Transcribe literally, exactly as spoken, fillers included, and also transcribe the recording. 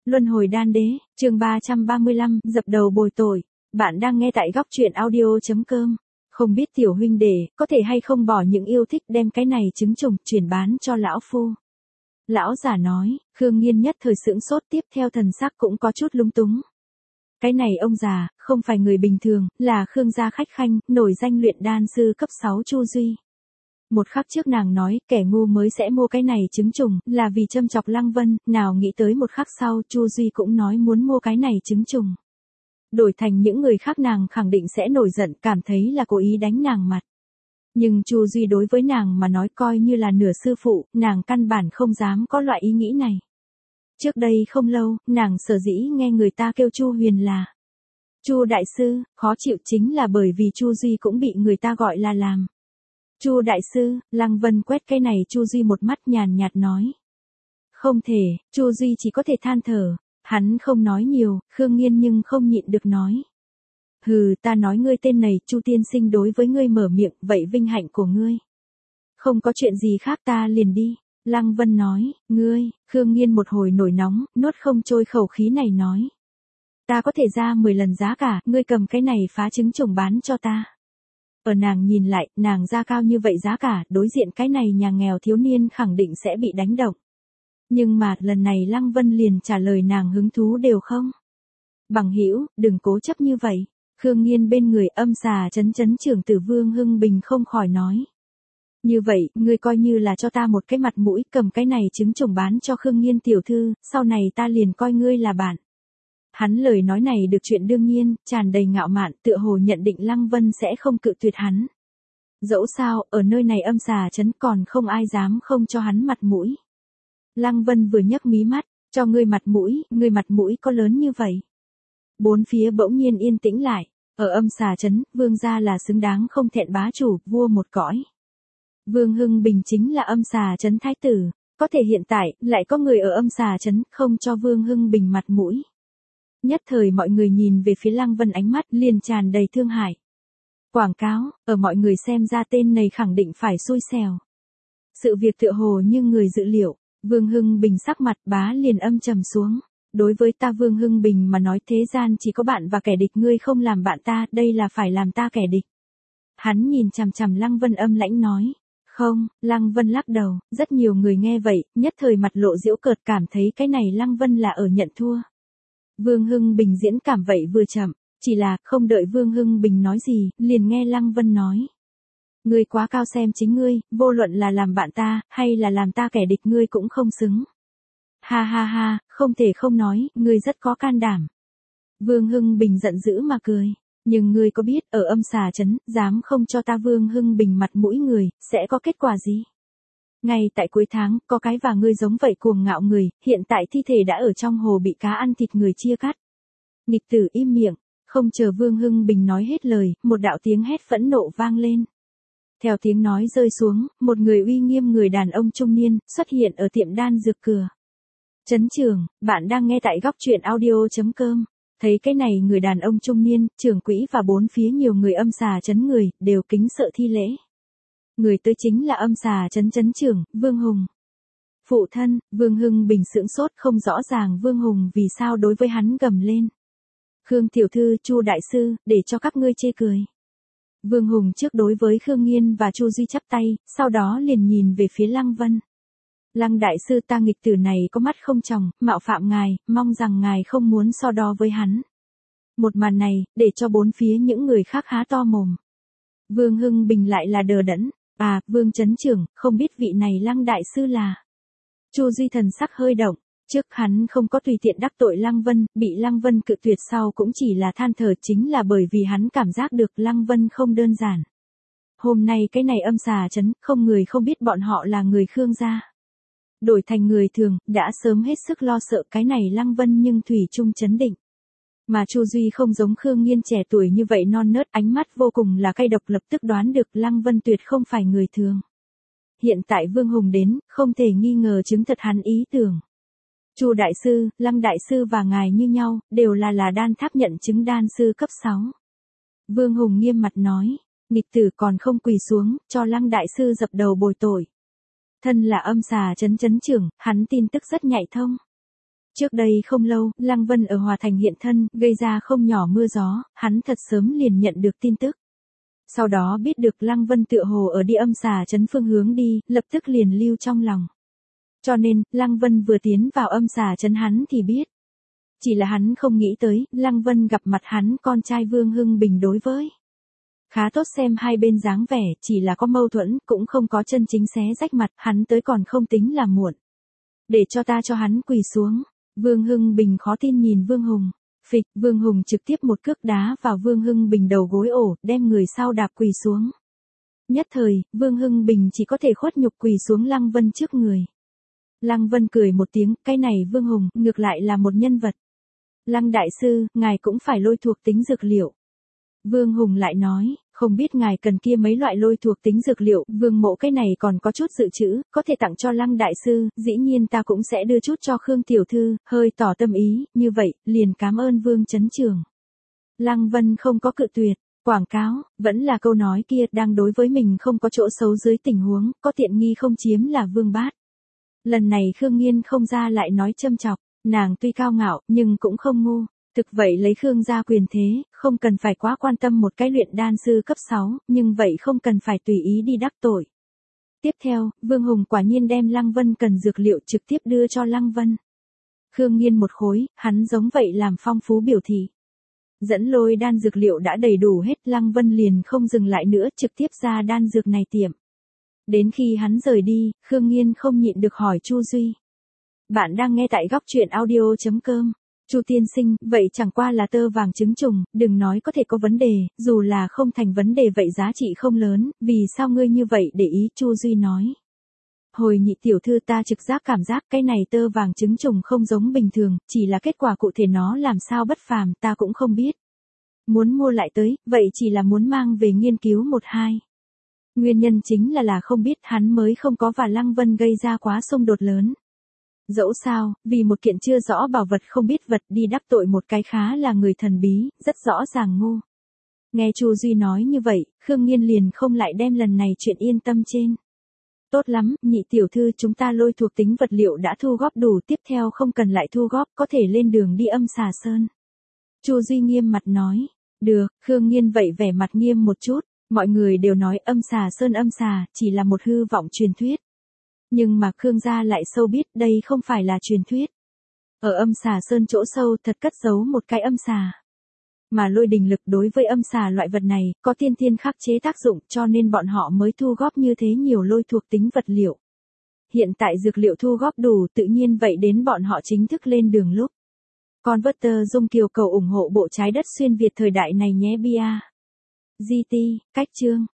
Luân hồi đan đế, chương ba trăm ba mươi lăm, dập đầu bồi tội. Bạn đang nghe tại góc truyện audio chấm com. Không biết tiểu huynh đệ, có thể hay không bỏ những yêu thích đem cái này trứng trùng chuyển bán cho lão phu. Lão giả nói, Khương Nghiên nhất thời sững sốt, tiếp theo thần sắc cũng có chút lúng túng. Cái này ông già, không phải người bình thường, là Khương gia khách khanh, nổi danh luyện đan sư cấp sáu Chu Duy. Một khắc trước nàng nói, kẻ ngu mới sẽ mua cái này trứng trùng, là vì châm chọc Lăng Vân, nào nghĩ tới một khắc sau, Chu Duy cũng nói muốn mua cái này trứng trùng. Đổi thành những người khác nàng khẳng định sẽ nổi giận, cảm thấy là cố ý đánh nàng mặt. Nhưng Chu Duy đối với nàng mà nói coi như là nửa sư phụ, nàng căn bản không dám có loại ý nghĩ này. Trước đây không lâu, nàng sở dĩ nghe người ta kêu Chu Huyền là Chu đại sư, khó chịu chính là bởi vì Chu Duy cũng bị người ta gọi là làm Chu đại sư. Lăng Vân quét cái này Chu Duy một mắt, nhàn nhạt nói. Không thể, Chu Duy chỉ có thể than thở. Hắn không nói nhiều, Khương Nghiên nhưng không nhịn được nói. Hừ, ta nói ngươi tên này, Chu tiên sinh đối với ngươi mở miệng, vậy vinh hạnh của ngươi. Không có chuyện gì khác ta liền đi. Lăng Vân nói, ngươi. Khương Nghiên một hồi nổi nóng, nuốt không trôi khẩu khí này nói. Ta có thể ra mười lần giá cả, ngươi cầm cái này phá trứng trùng bán cho ta. Ở nàng nhìn lại, nàng ra cao như vậy giá cả, đối diện cái này nhà nghèo thiếu niên khẳng định sẽ bị đánh động. Nhưng mà, lần này Lăng Vân liền trả lời nàng hứng thú đều không. Bằng hữu, đừng cố chấp như vậy. Khương Nghiên bên người âm xà chấn chấn trưởng tử Vương Hưng Bình không khỏi nói. Như vậy, ngươi coi như là cho ta một cái mặt mũi, cầm cái này trứng trùng bán cho Khương Nghiên tiểu thư, sau này ta liền coi ngươi là bạn. Hắn lời nói này được chuyện đương nhiên, tràn đầy ngạo mạn, tựa hồ nhận định Lăng Vân sẽ không cự tuyệt hắn. Dẫu sao, ở nơi này âm xà chấn còn không ai dám không cho hắn mặt mũi. Lăng Vân vừa nhấc mí mắt, cho ngươi mặt mũi, ngươi mặt mũi có lớn như vậy. Bốn phía bỗng nhiên yên tĩnh lại, ở âm xà chấn, vương gia là xứng đáng không thẹn bá chủ, vua một cõi. Vương Hưng Bình chính là âm xà chấn thái tử, có thể hiện tại, lại có người ở âm xà chấn, không cho Vương Hưng Bình mặt mũi. Nhất thời mọi người nhìn về phía Lăng Vân ánh mắt liền tràn đầy thương hại. Quảng cáo, ở mọi người xem ra tên này khẳng định phải xui xẻo. Sự việc tựa hồ như người dự liệu, Vương Hưng Bình sắc mặt bá liền âm trầm xuống. Đối với ta Vương Hưng Bình mà nói thế gian chỉ có bạn và kẻ địch, ngươi không làm bạn ta, đây là phải làm ta kẻ địch. Hắn nhìn chằm chằm Lăng Vân âm lãnh nói. Không, Lăng Vân lắc đầu, rất nhiều người nghe vậy, nhất thời mặt lộ giễu cợt, cảm thấy cái này Lăng Vân là ở nhận thua. Vương Hưng Bình diễn cảm vậy vừa chậm, chỉ là không đợi Vương Hưng Bình nói gì, liền nghe Lăng Vân nói. Ngươi quá cao xem chính ngươi, vô luận là làm bạn ta, hay là làm ta kẻ địch ngươi cũng không xứng. Ha ha ha, không thể không nói, ngươi rất có can đảm. Vương Hưng Bình giận dữ mà cười, nhưng ngươi có biết ở âm xà chấn, dám không cho ta Vương Hưng Bình mặt mũi người, sẽ có kết quả gì? Ngay tại cuối tháng, có cái và ngươi giống vậy cuồng ngạo người, hiện tại thi thể đã ở trong hồ bị cá ăn thịt người chia cắt. Nghịch tử im miệng, không chờ Vương Hưng Bình nói hết lời, một đạo tiếng hét phẫn nộ vang lên. Theo tiếng nói rơi xuống, một người uy nghiêm người đàn ông trung niên, xuất hiện ở tiệm đan dược cửa. Trấn trưởng, bạn đang nghe tại góc truyện audio chấm com. Thấy cái này người đàn ông trung niên, trưởng quỹ và bốn phía nhiều người âm xà chấn người, đều kính sợ thi lễ. Người tới chính là âm xà chấn chấn trưởng, Vương Hùng. Phụ thân, Vương Hưng Bình sững sốt, không rõ ràng Vương Hùng vì sao đối với hắn gầm lên. Khương tiểu thư, Chu đại sư, để cho các ngươi chê cười. Vương Hùng trước đối với Khương Nghiên và Chu Duy chắp tay, sau đó liền nhìn về phía Lăng Vân. Lăng đại sư, ta nghịch tử này có mắt không tròng, mạo phạm ngài, mong rằng ngài không muốn so đo với hắn. Một màn này, để cho bốn phía những người khác há to mồm. Vương Hưng Bình lại là đờ đẫn. À, Vương Trấn trưởng, không biết vị này Lăng đại sư là. Chu Duy thần sắc hơi động, trước hắn không có tùy tiện đắc tội Lăng Vân, bị Lăng Vân cự tuyệt sau cũng chỉ là than thở, chính là bởi vì hắn cảm giác được Lăng Vân không đơn giản. Hôm nay cái này âm xà chấn, không người không biết bọn họ là người Khương gia. Đổi thành người thường, đã sớm hết sức lo sợ cái này Lăng Vân nhưng thủy chung chấn định. Mà Chu Duy không giống Khương Nghiên trẻ tuổi như vậy non nớt, ánh mắt vô cùng là cay độc, lập tức đoán được Lăng Vân tuyệt không phải người thường. Hiện tại Vương Hùng đến, không thể nghi ngờ chứng thật hắn ý tưởng. Chu đại sư, Lăng đại sư và ngài như nhau, đều là là đan tháp nhận chứng đan sư cấp sáu. Vương Hùng nghiêm mặt nói, nghịch tử còn không quỳ xuống, cho Lăng đại sư dập đầu bồi tội. Thân là âm xà chấn chấn trưởng, hắn tin tức rất nhạy thông. Trước đây không lâu, Lăng Vân ở Hòa Thành hiện thân, gây ra không nhỏ mưa gió, hắn thật sớm liền nhận được tin tức. Sau đó biết được Lăng Vân tựa hồ ở đi âm xà trấn phương hướng đi, lập tức liền lưu trong lòng. Cho nên, Lăng Vân vừa tiến vào âm xà trấn hắn thì biết. Chỉ là hắn không nghĩ tới, Lăng Vân gặp mặt hắn con trai Vương Hưng Bình đối với. Khá tốt xem hai bên dáng vẻ, chỉ là có mâu thuẫn, cũng không có chân chính xé rách mặt, hắn tới còn không tính là muộn. Để cho ta cho hắn quỳ xuống. Vương Hưng Bình khó tin nhìn Vương Hùng. Phịch, Vương Hùng trực tiếp một cước đá vào Vương Hưng Bình đầu gối ổ, đem người sau đạp quỳ xuống. Nhất thời, Vương Hưng Bình chỉ có thể khuất nhục quỳ xuống Lăng Vân trước người. Lăng Vân cười một tiếng, cái này Vương Hùng, ngược lại là một nhân vật. Lăng đại sư, ngài cũng phải lôi thuộc tính dược liệu. Vương Hùng lại nói, không biết ngài cần kia mấy loại lôi thuộc tính dược liệu, Vương mộ cái này còn có chút dự trữ, có thể tặng cho Lăng đại sư, dĩ nhiên ta cũng sẽ đưa chút cho Khương tiểu thư, hơi tỏ tâm ý, như vậy, liền cảm ơn Vương trấn trưởng. Lăng Vân không có cự tuyệt, quảng cáo, vẫn là câu nói kia, đang đối với mình không có chỗ xấu dưới tình huống, có tiện nghi không chiếm là Vương bát. Lần này Khương Nghiên không ra lại nói châm chọc, nàng tuy cao ngạo, nhưng cũng không ngu. Thực vậy lấy Khương gia quyền thế, không cần phải quá quan tâm một cái luyện đan sư cấp sáu, nhưng vậy không cần phải tùy ý đi đắc tội. Tiếp theo, Vương Hùng quả nhiên đem Lăng Vân cần dược liệu trực tiếp đưa cho Lăng Vân. Khương Nghiên một khối, hắn giống vậy làm phong phú biểu thị. Dẫn lôi đan dược liệu đã đầy đủ hết, Lăng Vân liền không dừng lại nữa, trực tiếp ra đan dược này tiệm. Đến khi hắn rời đi, Khương Nghiên không nhịn được hỏi Chu Duy. Bạn đang nghe tại góc truyện audio chấm com. Chu tiên sinh, vậy chẳng qua là tơ vàng trứng trùng, đừng nói có thể có vấn đề, dù là không thành vấn đề vậy giá trị không lớn, vì sao ngươi như vậy để ý, Chu Duy nói. Hồi nhị tiểu thư ta trực giác cảm giác cái này tơ vàng trứng trùng không giống bình thường, chỉ là kết quả cụ thể nó làm sao bất phàm ta cũng không biết. Muốn mua lại tới, vậy chỉ là muốn mang về nghiên cứu một hai. Nguyên nhân chính là là không biết hắn mới không có và Lăng Vân gây ra quá xung đột lớn. Dẫu sao, vì một kiện chưa rõ bảo vật không biết vật đi đắc tội một cái khá là người thần bí, rất rõ ràng ngu. Nghe Chu Duy nói như vậy, Khương Nghiên liền không lại đem lần này chuyện yên tâm trên. Tốt lắm, nhị tiểu thư chúng ta lôi thuộc tính vật liệu đã thu góp đủ, tiếp theo không cần lại thu góp, có thể lên đường đi âm xà sơn. Chu Duy nghiêm mặt nói, được, Khương Nghiên vậy vẻ mặt nghiêm một chút, mọi người đều nói âm xà sơn âm xà, chỉ là một hư vọng truyền thuyết. Nhưng mà Khương gia lại sâu biết đây không phải là truyền thuyết. Ở âm xà sơn chỗ sâu thật cất giấu một cái âm xà. Mà lôi đình lực đối với âm xà loại vật này, có tiên thiên khắc chế tác dụng cho nên bọn họ mới thu góp như thế nhiều lôi thuộc tính vật liệu. Hiện tại dược liệu thu góp đủ tự nhiên vậy đến bọn họ chính thức lên đường lúc. Converter Dung Kiều cầu ủng hộ bộ trái đất xuyên Việt thời đại này nhé bia. giê tê, cách chương.